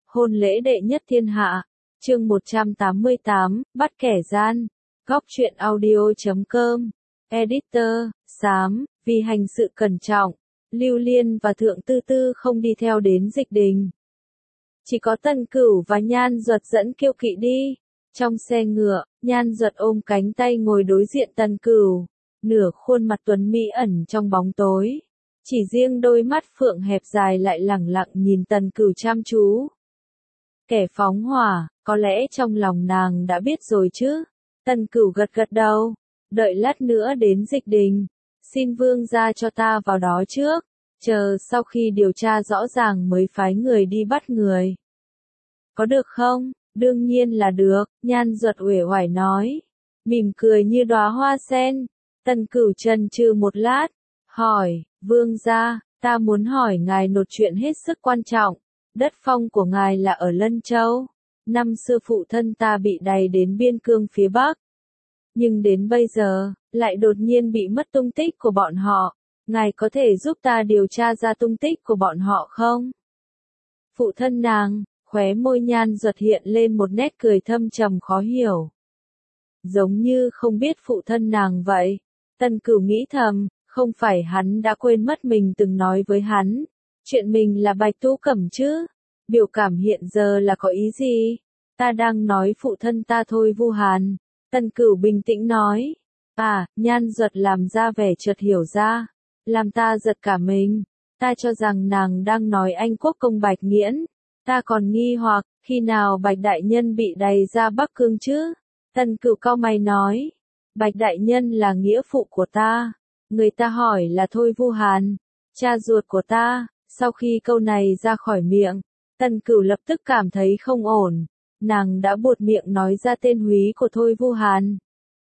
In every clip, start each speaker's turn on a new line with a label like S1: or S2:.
S1: Hôn lễ đệ nhất thiên hạ. Chương 188, bắt kẻ gian. Góc truyện audio.com. Editor, Xám, vì hành sự cẩn trọng, Lưu Liên và Thượng Tư Tư không đi theo đến Dịch Đình. Chỉ có Tần Cửu và Nhan Duật dẫn Kiêu Kỵ đi. Trong xe ngựa, Nhan Duật ôm cánh tay ngồi đối diện Tần Cửu, nửa khuôn mặt tuấn mỹ ẩn trong bóng tối. Chỉ riêng đôi mắt phượng hẹp dài lại lẳng lặng nhìn Tần Cửu chăm chú. Kẻ phóng hỏa, có lẽ trong lòng nàng đã biết rồi chứ. Tần Cửu gật gật đầu, đợi lát nữa đến Dịch Đình, xin vương gia cho ta vào đó trước, chờ sau khi điều tra rõ ràng mới phái người đi bắt người. Có được không? Đương nhiên là được, Nhan Duật uể oải nói, mỉm cười như đóa hoa sen. Tần Cửu chần chừ một lát, hỏi, vương gia, ta muốn hỏi ngài một chuyện hết sức quan trọng. Đất phong của ngài là ở Lân Châu. Năm xưa phụ thân ta bị đày đến biên cương phía Bắc. Nhưng đến bây giờ, lại đột nhiên bị mất tung tích của bọn họ. Ngài có thể giúp ta điều tra ra tung tích của bọn họ không? Phụ thân nàng, khóe môi Nhan Duật hiện lên một nét cười thâm trầm khó hiểu. Giống như không biết phụ thân nàng vậy. Tần Cửu nghĩ thầm, không phải hắn đã quên mất mình từng nói với hắn. Chuyện mình là Bạch Tú Cẩm chứ? Biểu cảm hiện giờ là có ý gì? Ta đang nói phụ thân ta thôi Vu Hàn. Tần Cửu bình tĩnh nói. À, Nhan Duật làm ra vẻ chợt hiểu ra. Làm ta giật cả mình. Ta cho rằng nàng đang nói Anh Quốc công Bạch Nghiễn. Ta còn nghi hoặc, khi nào Bạch Đại Nhân bị đày ra Bắc Cương chứ? Tần Cửu cau mày nói. Bạch Đại Nhân là nghĩa phụ của ta. Người ta hỏi là thôi Vu Hàn, cha ruột của ta. Sau khi câu này ra khỏi miệng, Tần Cửu lập tức cảm thấy không ổn. Nàng đã buột miệng nói ra tên húy của thôi Vu Hàn.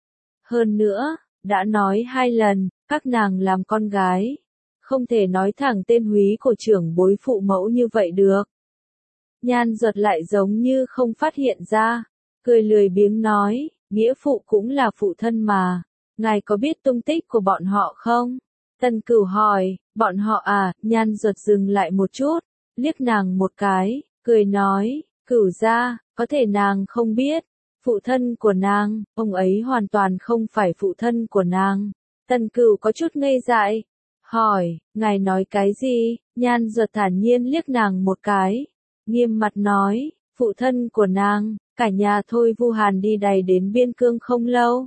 S1: Hơn nữa, đã nói 2 lần, các nàng làm con gái. Không thể nói thẳng tên húy của trưởng bối phụ mẫu như vậy được. Nhan Duật lại giống như không phát hiện ra. Cười lười biếng nói, nghĩa phụ cũng là phụ thân mà. Ngài có biết tung tích của bọn họ không? Tần Cửu hỏi, bọn họ à? Nhan Duật dừng lại một chút, liếc nàng một cái, cười nói, Cửu gia, có thể nàng không biết. Phụ thân của nàng, ông ấy hoàn toàn không phải phụ thân của nàng. Tần Cửu có chút ngây dại, hỏi, ngài nói cái gì? Nhan Duật thản nhiên liếc nàng một cái, nghiêm mặt nói, phụ thân của nàng, cả nhà thôi Vu Hàn đi đày đến biên cương không lâu.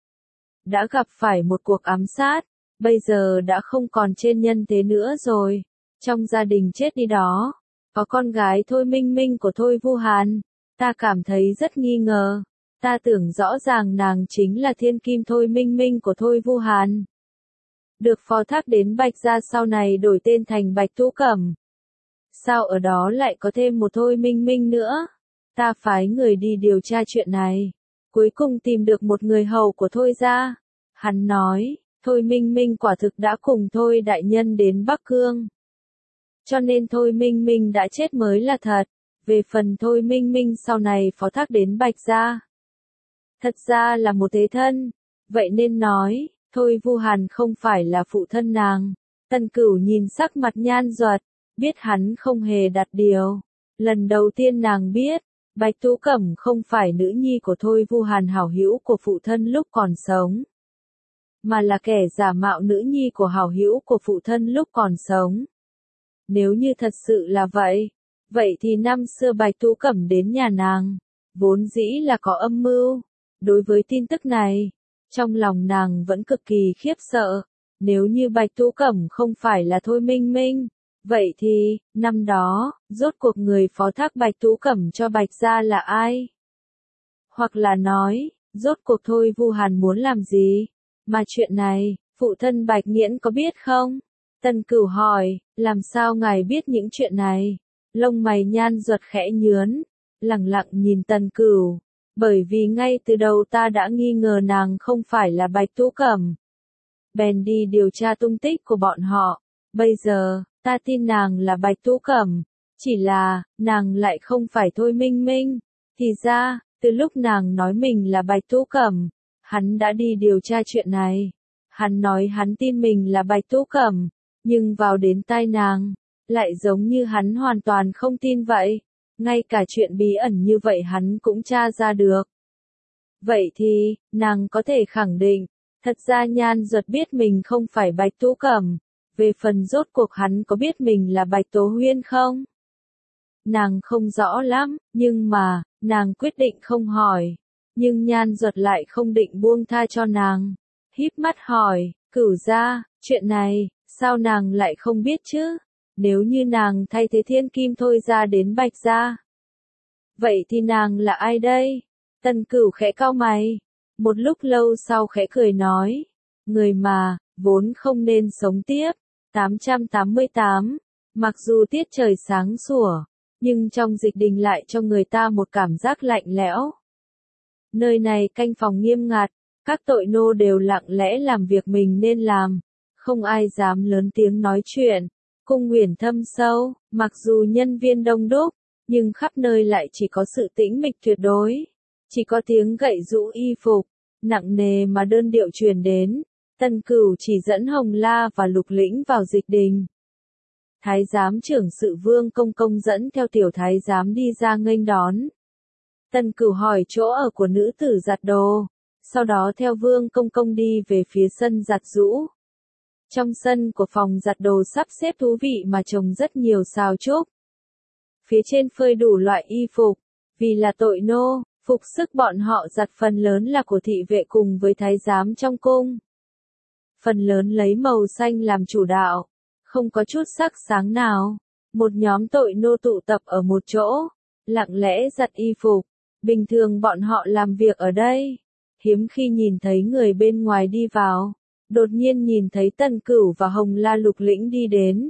S1: Đã gặp phải một cuộc ám sát, bây giờ đã không còn trên nhân thế nữa rồi. Trong gia đình chết đi đó, có con gái Thôi Minh Minh của thôi Vu Hàn. Ta cảm thấy rất nghi ngờ. Ta tưởng rõ ràng nàng chính là thiên kim Thôi Minh Minh của thôi Vu Hàn. Được phó thác đến Bạch gia sau này đổi tên thành Bạch Tú Cẩm. Sao ở đó lại có thêm một Thôi Minh Minh nữa? Ta phái người đi điều tra chuyện này. Cuối cùng tìm được một người hầu của Thôi gia. Hắn nói, Thôi Minh Minh quả thực đã cùng Thôi Đại Nhân đến Bắc Cương. Cho nên Thôi Minh Minh đã chết mới là thật. Về phần Thôi Minh Minh sau này phó thác đến Bạch gia. Thật ra là một thế thân. Vậy nên nói, Thôi Vu Hàn không phải là phụ thân nàng. Tần Cửu nhìn sắc mặt Nhan Duật, biết hắn không hề đặt điều. Lần đầu tiên nàng biết, Bạch Tú Cẩm không phải nữ nhi của Thôi Vu Hàn hảo hữu của phụ thân lúc còn sống. Mà là kẻ giả mạo nữ nhi của hảo hữu của phụ thân lúc còn sống. Nếu như thật sự là vậy, vậy thì năm xưa Bạch Tú Cẩm đến nhà nàng, vốn dĩ là có âm mưu. Đối với tin tức này, trong lòng nàng vẫn cực kỳ khiếp sợ. Nếu như Bạch Tú Cẩm không phải là Thôi Minh Minh, vậy thì, năm đó, rốt cuộc người phó thác Bạch Tú Cẩm cho Bạch gia là ai? Hoặc là nói, rốt cuộc Thôi Vu Hàn muốn làm gì? Mà chuyện này, phụ thân Bạch Nghiễn có biết không? Tần Cửu hỏi, làm sao ngài biết những chuyện này? Lông mày Nhan Duật khẽ nhướn, lẳng lặng nhìn Tần Cửu. Bởi vì ngay từ đầu ta đã nghi ngờ nàng không phải là Bạch Tú Cẩm. Bèn đi điều tra tung tích của bọn họ. Bây giờ, ta tin nàng là Bạch Tú Cẩm. Chỉ là, nàng lại không phải Thôi Minh Minh. Thì ra, từ lúc nàng nói mình là Bạch Tú Cẩm, hắn đã đi điều tra chuyện này. Hắn nói hắn tin mình là Bạch Tú Cẩm, nhưng vào đến tai nàng, lại giống như hắn hoàn toàn không tin vậy. ngay cả chuyện bí ẩn như vậy hắn cũng tra ra được. Vậy thì, nàng có thể khẳng định, thật ra Nhan Duật biết mình không phải Bạch Tú Cẩm, về phần rốt cuộc hắn có biết mình là Bạch Tố Huyên không? Nàng không rõ lắm, nhưng mà, nàng quyết định không hỏi. Nhưng Nhan Duật lại không định buông tha cho nàng. Híp mắt hỏi, Cửu gia, chuyện này, sao nàng lại không biết chứ? Nếu như nàng thay thế Thiên Kim Thôi gia đến Bạch gia. Vậy thì nàng là ai đây? Tần Cửu khẽ cau mày. Một lúc lâu sau khẽ cười nói. Người mà, vốn không nên sống tiếp. 888. Mặc dù tiết trời sáng sủa, nhưng trong dịch đình lại cho người ta một cảm giác lạnh lẽo. Nơi này canh phòng nghiêm ngặt, các tội nô đều lặng lẽ làm việc mình nên làm, không ai dám lớn tiếng nói chuyện. Cung Uyển thâm sâu, mặc dù nhân viên đông đúc, nhưng khắp nơi lại chỉ có sự tĩnh mịch tuyệt đối. Chỉ có tiếng gậy giũ y phục, nặng nề mà đơn điệu truyền đến. Tần Cửu chỉ dẫn Hồng La và Lục Lĩnh vào dịch đình. Thái giám trưởng sự Vương Công Công dẫn theo tiểu thái giám đi ra nghênh đón. Tần Cửu hỏi chỗ ở của nữ tử giặt đồ, sau đó theo Vương Công Công đi về phía sân giặt giũ. Trong sân của phòng giặt đồ sắp xếp thú vị mà trồng rất nhiều sào trúc. Phía trên phơi đủ loại y phục, vì là tội nô, phục sức bọn họ giặt phần lớn là của thị vệ cùng với thái giám trong cung. Phần lớn lấy màu xanh làm chủ đạo, không có chút sắc sáng nào. Một nhóm tội nô tụ tập ở một chỗ, lặng lẽ giặt y phục. Bình thường bọn họ làm việc ở đây, hiếm khi nhìn thấy người bên ngoài đi vào. Đột nhiên nhìn thấy Tần Cửu và Hồng La Lục Lĩnh đi đến.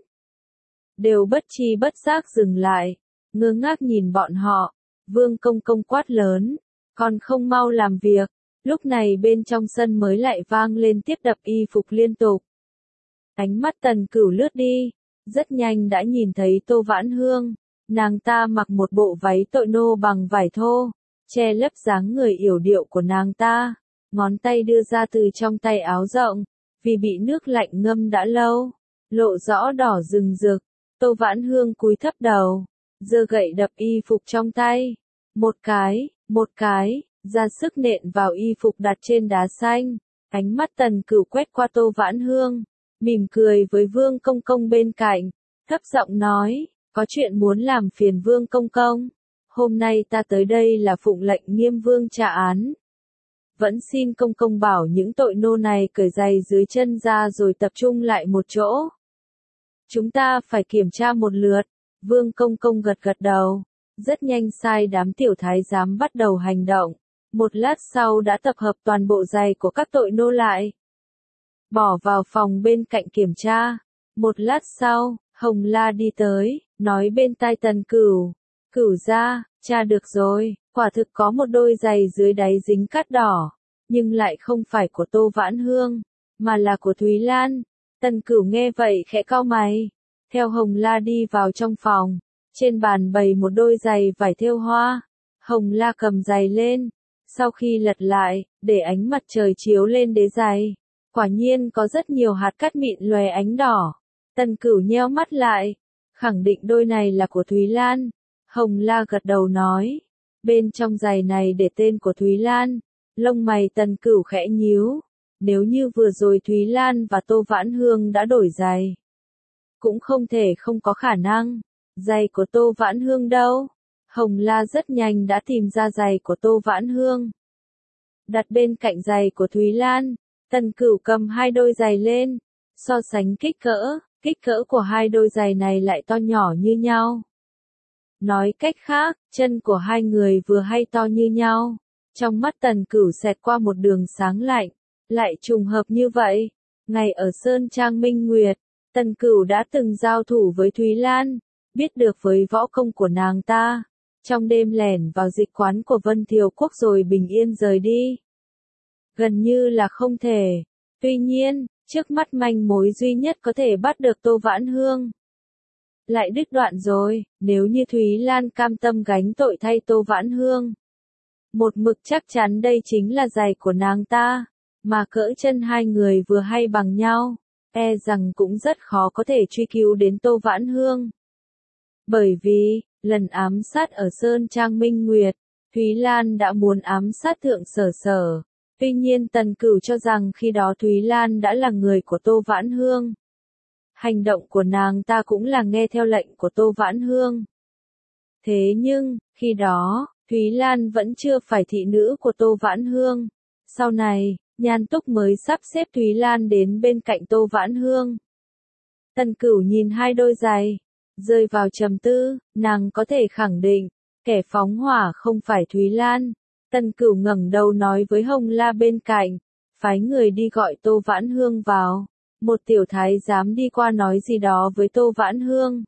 S1: Đều bất tri bất giác dừng lại, ngơ ngác nhìn bọn họ. Vương Công Công quát lớn, còn không mau làm việc. Lúc này bên trong sân mới lại vang lên tiếp đập y phục liên tục. Ánh mắt Tần Cửu lướt đi, rất nhanh đã nhìn thấy Tô Vãn Hương. Nàng ta mặc một bộ váy tội nô bằng vải thô, che lấp dáng người yểu điệu của nàng ta. Ngón tay đưa ra từ trong tay áo rộng, vì bị nước lạnh ngâm đã lâu, lộ rõ đỏ rừng rực. Tô Vãn Hương cúi thấp đầu, giơ gậy đập y phục trong tay. Một cái, ra sức nện vào y phục đặt trên đá xanh. Ánh mắt Tần Cửu quét qua Tô Vãn Hương, mỉm cười với Vương Công Công bên cạnh, thấp giọng nói, có chuyện muốn làm phiền Vương Công Công. Hôm nay ta tới đây là phụng lệnh Nghiêm Vương tra án. Vẫn xin Công Công bảo những tội nô này cởi giày dưới chân ra rồi tập trung lại một chỗ. Chúng ta phải kiểm tra một lượt. Vương Công Công gật gật đầu, rất nhanh sai đám tiểu thái giám bắt đầu hành động. Một lát sau đã tập hợp toàn bộ giày của các tội nô lại, bỏ vào phòng bên cạnh kiểm tra. Một lát sau, Hồng La đi tới, nói bên tai Tần Cửu, Cửu gia, tra được rồi, quả thực có một đôi giày dưới đáy dính cát đỏ, nhưng lại không phải của Tô Vãn Hương, mà là của Thúy Lan. Tần Cửu nghe vậy khẽ cau mày, theo Hồng La đi vào trong phòng, trên bàn bày một đôi giày vải thêu hoa. Hồng La cầm giày lên, sau khi lật lại, để ánh mặt trời chiếu lên đế giày, quả nhiên có rất nhiều hạt cát mịn lòe ánh đỏ. Tần Cửu nheo mắt lại, khẳng định đôi này là của Thúy Lan. Hồng La gật đầu nói, bên trong giày này để tên của Thúy Lan. Lông mày Tần Cửu khẽ nhíu, nếu như vừa rồi Thúy Lan và Tô Vãn Hương đã đổi giày, cũng không thể không có khả năng. Giày của Tô Vãn Hương đâu? Hồng La rất nhanh đã tìm ra giày của Tô Vãn Hương, đặt bên cạnh giày của Thúy Lan. Tần Cửu cầm hai đôi giày lên, so sánh kích cỡ của hai đôi giày này lại to nhỏ như nhau. Nói cách khác, chân của hai người vừa hay to như nhau. Trong mắt Tần Cửu xẹt qua một đường sáng lạnh, lại trùng hợp như vậy. Ngày ở Sơn Trang Minh Nguyệt, Tần Cửu đã từng giao thủ với Thúy Lan, biết được với võ công của nàng ta. Trong đêm lẻn vào dịch quán của Vân Thiều Quốc rồi bình yên rời đi, gần như là không thể. Tuy nhiên, trước mắt manh mối duy nhất có thể bắt được Tô Vãn Hương lại đứt đoạn rồi. Nếu như Thúy Lan cam tâm gánh tội thay Tô Vãn Hương, một mực chắc chắn đây chính là giày của nàng ta, mà cỡ chân hai người vừa hay bằng nhau, e rằng cũng rất khó có thể truy cứu đến Tô Vãn Hương. Bởi vì, lần ám sát ở Sơn Trang Minh Nguyệt, Thúy Lan đã muốn ám sát Thượng Sở Sở. Tuy nhiên Tần Cửu cho rằng khi đó Thúy Lan đã là người của Tô Vãn Hương. Hành động của nàng ta cũng là nghe theo lệnh của Tô Vãn Hương. Thế nhưng, khi đó, Thúy Lan vẫn chưa phải thị nữ của Tô Vãn Hương. Sau này, Nhan Túc mới sắp xếp Thúy Lan đến bên cạnh Tô Vãn Hương. Tần Cửu nhìn hai đôi giày, rơi vào trầm tư, nàng có thể khẳng định, kẻ phóng hỏa không phải Thúy Lan. Tần Cửu ngẩng đầu nói với Hồng La bên cạnh, phái người đi gọi Tô Vãn Hương vào. Một tiểu thái giám đi qua nói gì đó với Tô Vãn Hương.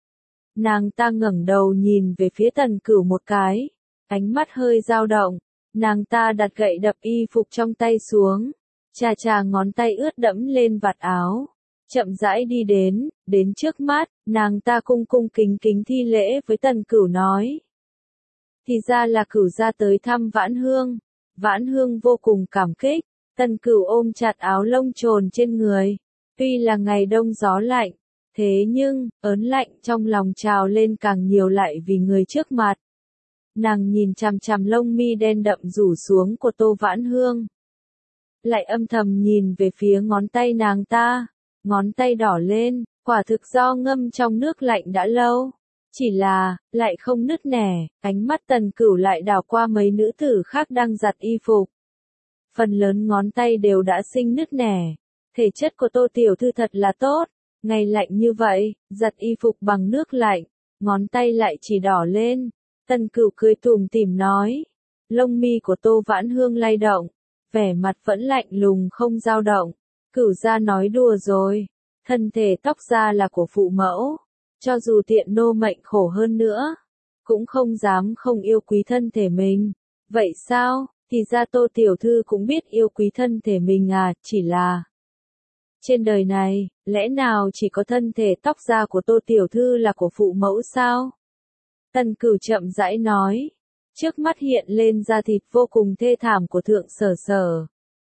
S1: Nàng ta ngẩng đầu nhìn về phía Tần Cửu một cái, ánh mắt hơi dao động, nàng ta đặt gậy đập y phục trong tay xuống, chà chà ngón tay ướt đẫm lên vạt áo, chậm rãi đi đến trước mắt, nàng ta cung cung kính kính thi lễ với Tần Cửu nói. Thì ra là Cửu gia tới thăm Vãn Hương. Vãn Hương vô cùng cảm kích, Tần Cửu ôm chặt áo lông trồn trên người. Tuy là ngày đông gió lạnh, thế nhưng, ớn lạnh trong lòng trào lên càng nhiều lại vì người trước mặt. Nàng nhìn chằm chằm lông mi đen đậm rủ xuống của Tô Vãn Hương. Lại âm thầm nhìn về phía ngón tay nàng ta, ngón tay đỏ lên, quả thực do ngâm trong nước lạnh đã lâu. Chỉ là, lại không nứt nẻ, ánh mắt Tần Cửu lại đảo qua mấy nữ tử khác đang giặt y phục. Phần lớn ngón tay đều đã sinh nứt nẻ. Thể chất của Tô tiểu thư thật là tốt, ngày lạnh như vậy, giặt y phục bằng nước lạnh, ngón tay lại chỉ đỏ lên. Tần Cửu cười tủm tỉm nói, lông mi của Tô Vãn Hương lay động, vẻ mặt vẫn lạnh lùng không dao động. Cửu gia nói đùa rồi, thân thể tóc gia là của phụ mẫu, cho dù tiện nô mệnh khổ hơn nữa, cũng không dám không yêu quý thân thể mình. Vậy sao, thì ra Tô tiểu thư cũng biết yêu quý thân thể mình à, chỉ là trên đời này, lẽ nào chỉ có thân thể tóc da của Tô tiểu thư là của phụ mẫu sao? Tần Cửu chậm rãi nói, trước mắt hiện lên da thịt vô cùng thê thảm của Thượng Sở Sở.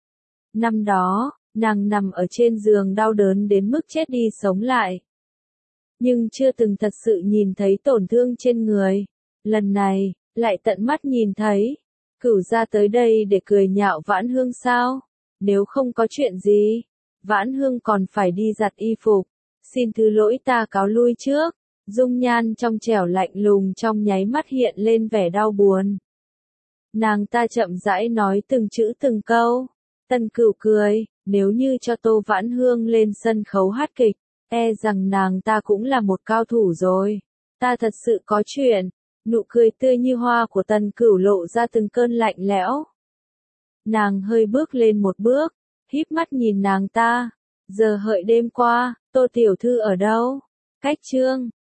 S1: Năm đó, nàng nằm ở trên giường đau đớn đến mức chết đi sống lại. Nhưng chưa từng thật sự nhìn thấy tổn thương trên người. Lần này, lại tận mắt nhìn thấy. Cửu gia tới đây để cười nhạo Vãn Hương sao? Nếu không có chuyện gì, Vãn Hương còn phải đi giặt y phục. Xin thứ lỗi ta cáo lui trước. Dung nhan trong trẻo lạnh lùng trong nháy mắt hiện lên vẻ đau buồn. Nàng ta chậm rãi nói từng chữ từng câu. Tần Cửu cười, nếu như cho Tô Vãn Hương lên sân khấu hát kịch, e rằng nàng ta cũng là một cao thủ rồi. Ta thật sự có chuyện. Nụ cười tươi như hoa của Tần Cửu lộ ra từng cơn lạnh lẽo. Nàng hơi bước lên một bước, híp mắt nhìn nàng ta. Giờ hợi đêm qua, Tô tiểu thư ở đâu? Cách chương